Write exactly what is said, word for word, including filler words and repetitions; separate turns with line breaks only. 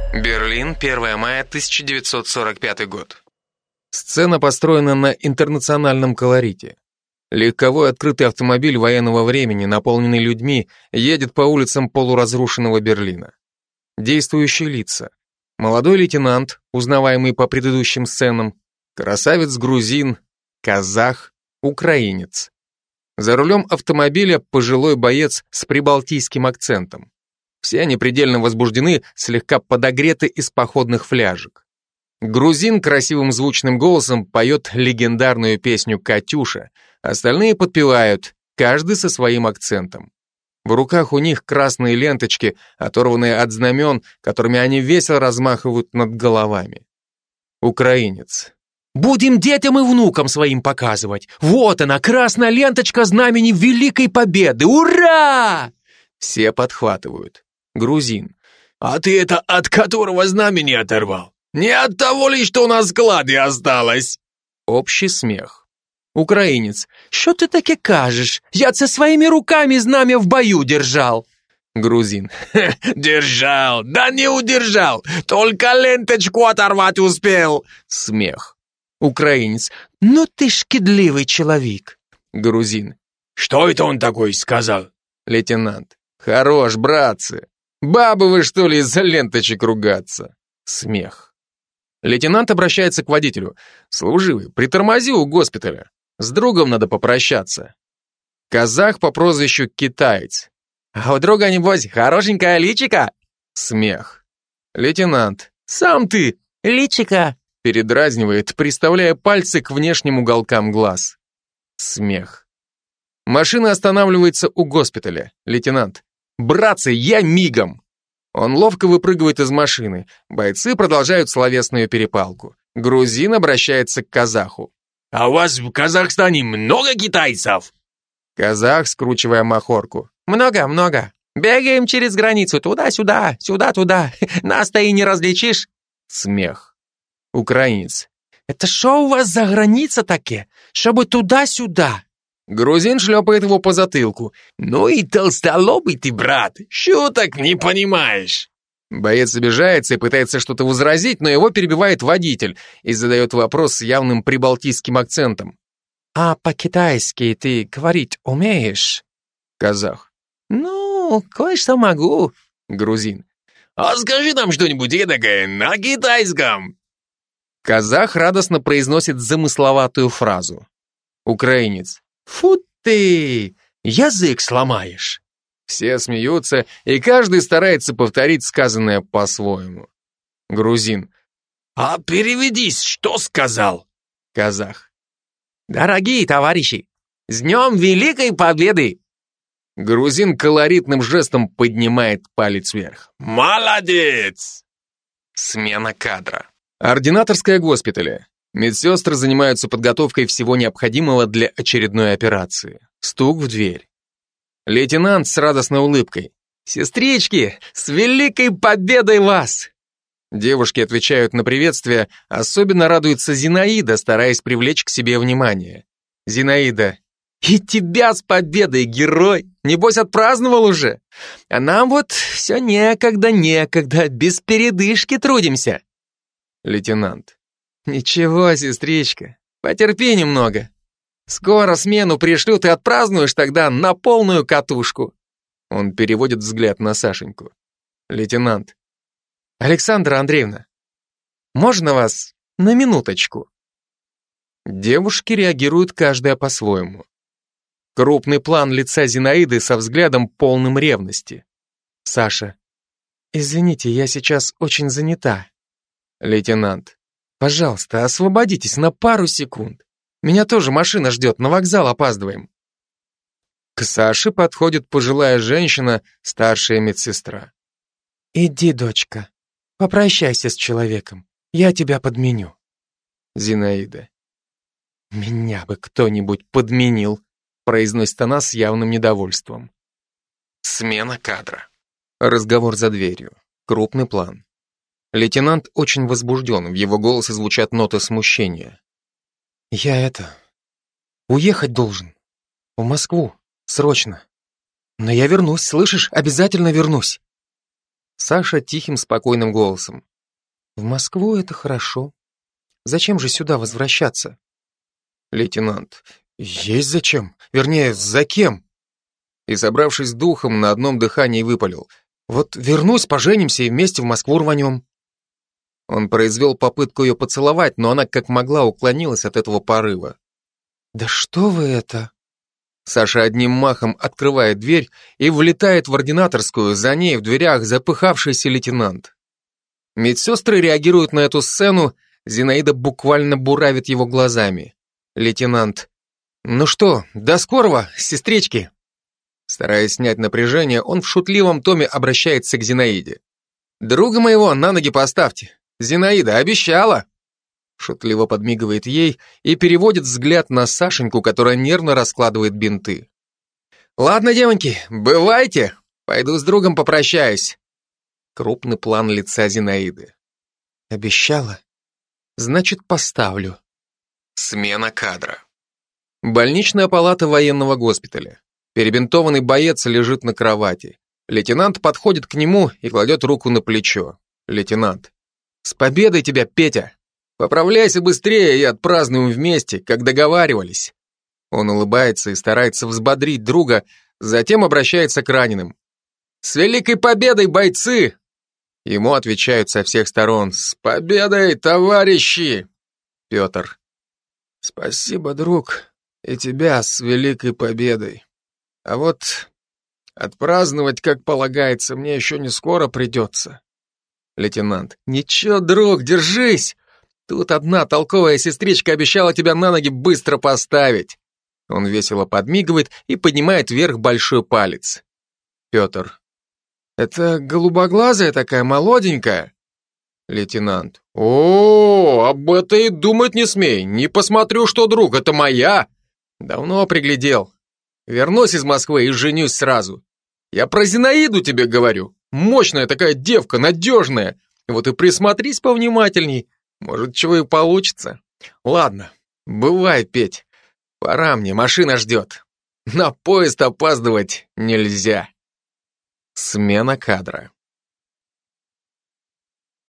Берлин, первое мая тысяча девятьсот сорок пятый год. Сцена построена на интернациональном колорите. Легковой открытый автомобиль военного времени, наполненный людьми, едет по улицам полуразрушенного Берлина. Действующие лица. Молодой лейтенант, узнаваемый по предыдущим сценам, красавец-грузин, казах, украинец. За рулем автомобиля пожилой боец с прибалтийским акцентом. Все они предельно возбуждены, слегка подогреты из походных фляжек. Грузин красивым звучным голосом поет легендарную песню «Катюша», остальные подпевают, каждый со своим акцентом. В руках у них красные ленточки, оторванные от знамен, которыми они весело размахивают над головами. Украинец.
«Будем детям и внукам своим показывать. Вот она, красная ленточка знамени Великой Победы. Ура!»
Все подхватывают. Грузин.
«А ты это от которого знамени оторвал? Не от того ли, что на складе осталось?»
Общий смех. Украинец.
«Що ти таке кажеш? Я це своими руками знамя в бою держал».
Грузин.
«Держал, да не удержал, только ленточку оторвать успел».
Смех. Украинец.
«Ну ты шкідливий чоловік».
Грузин.
«Что это он такой сказал?»
Лейтенант. «Хорош, братцы. Бабы вы, что ли, из-за ленточек ругаться?» Смех. Лейтенант обращается к водителю. «Служивый, притормози у госпиталя. С другом надо попрощаться». Казах по прозвищу Китаец.
«А у друга, небось, хорошенькая личика?»
Смех. Лейтенант. «Сам ты!»
«Личика!»
Передразнивает, приставляя пальцы к внешним уголкам глаз. Смех. Машина останавливается у госпиталя. Лейтенант. «Братцы, я мигом!» Он ловко выпрыгивает из машины. Бойцы продолжают словесную перепалку. Грузин обращается к казаху.
«А у вас в Казахстане много китайцев?»
Казах, скручивая махорку.
«Много, много. Бегаем через границу, туда-сюда, сюда-туда. Нас-то и не различишь».
Смех. Украинец.
«Это шо у вас за граница таке? Чтобы туда-сюда?»
Грузин шлепает его по затылку.
«Ну и толстолобый ты, брат, шуток не понимаешь».
Боец обижается и пытается что-то возразить, но его перебивает водитель и задает вопрос с явным прибалтийским акцентом.
«А по-китайски ты говорить умеешь?»
Казах.
«Ну, кое-что могу».
Грузин.
«А скажи нам что-нибудь эдакое на китайском».
Казах радостно произносит замысловатую фразу. Украинец.
«Фу ты, язык сломаешь».
Все смеются, и каждый старается повторить сказанное по-своему. Грузин.
«А переведись, что сказал?»
Казах.
«Дорогие товарищи, с Днем Великой Победы!»
Грузин колоритным жестом поднимает палец вверх.
«Молодец!»
Смена кадра. Ординаторская госпиталя. Медсестры занимаются подготовкой всего необходимого для очередной операции. Стук в дверь. Лейтенант с радостной улыбкой.
«Сестрички, с Великой Победой вас!»
Девушки отвечают на приветствие, особенно радуется Зинаида, стараясь привлечь к себе внимание. Зинаида.
«И тебя с победой, герой! Небось, отпраздновал уже! А нам вот все некогда, некогда, без передышки трудимся!»
Лейтенант.
«Ничего, сестричка, потерпи немного. Скоро смену пришлют и отпразднуешь тогда на полную катушку».
Он переводит взгляд на Сашеньку. Лейтенант.
«Александра Андреевна, можно вас на минуточку?»
Девушки реагируют каждая по-своему. Крупный план лица Зинаиды со взглядом полным ревности.
Саша. «Извините, я сейчас очень занята».
Лейтенант.
«Пожалуйста, освободитесь на пару секунд. Меня тоже машина ждет, на вокзал опаздываем».
К Саше подходит пожилая женщина, старшая медсестра.
«Иди, дочка, попрощайся с человеком, я тебя подменю».
Зинаида.
«Меня бы кто-нибудь подменил», произносит она с явным недовольством.
Смена кадра. Разговор за дверью. Крупный план. Лейтенант очень возбужден, в его голосе звучат ноты смущения.
«Я это... уехать должен. В Москву. Срочно. Но я вернусь, слышишь? Обязательно вернусь».
Саша тихим, спокойным голосом. В Москву это хорошо. Зачем же сюда возвращаться? Лейтенант. Есть зачем. Вернее, за кем? И, собравшись с духом, на одном дыхании выпалил. Вот вернусь, поженимся и вместе в Москву рванем. Он произвел попытку ее поцеловать, но она как могла уклонилась от этого порыва. Да что вы это? Саша одним махом открывает дверь и влетает в ординаторскую, за ней в дверях запыхавшийся лейтенант. Медсестры реагируют на эту сцену, Зинаида буквально буравит его глазами. Лейтенант. Ну что, до скорого, сестрички? Стараясь снять напряжение, он в шутливом томе обращается к Зинаиде. Друга моего на ноги поставьте. Зинаида обещала. Шутливо подмигивает ей и переводит взгляд на Сашеньку, которая нервно раскладывает бинты. Ладно, девоньки, бывайте. Пойду с другом попрощаюсь. Крупный план лица Зинаиды. Обещала? Значит, поставлю. Смена кадра. Больничная палата военного госпиталя. Перебинтованный боец лежит на кровати. Лейтенант подходит к нему и кладет руку на плечо. Лейтенант. С победой тебя, Петя! Поправляйся быстрее и отпразднуем вместе, как договаривались. Он улыбается и старается взбодрить друга, затем обращается к раненым. С великой победой, бойцы! Ему отвечают со всех сторон. С победой, товарищи! Петр. Спасибо, друг, и тебя с великой победой. А вот отпраздновать, как полагается, мне еще не скоро придется. Лейтенант. Ничего, друг, держись. Тут одна толковая сестричка обещала тебя на ноги быстро поставить. Он весело подмигивает и поднимает вверх большой палец. Петр. Это голубоглазая такая, молоденькая? Лейтенант. О, об этом и думать не смей. Не посмотрю, что, друг, это моя. Давно приглядел. Вернусь из Москвы и женюсь сразу. Я про Зинаиду тебе говорю. Мощная такая девка, надежная. Вот и присмотрись повнимательней. Может, чего и получится. Ладно, бывай, Петь. Пора мне, машина ждет. На поезд опаздывать нельзя. Смена кадра.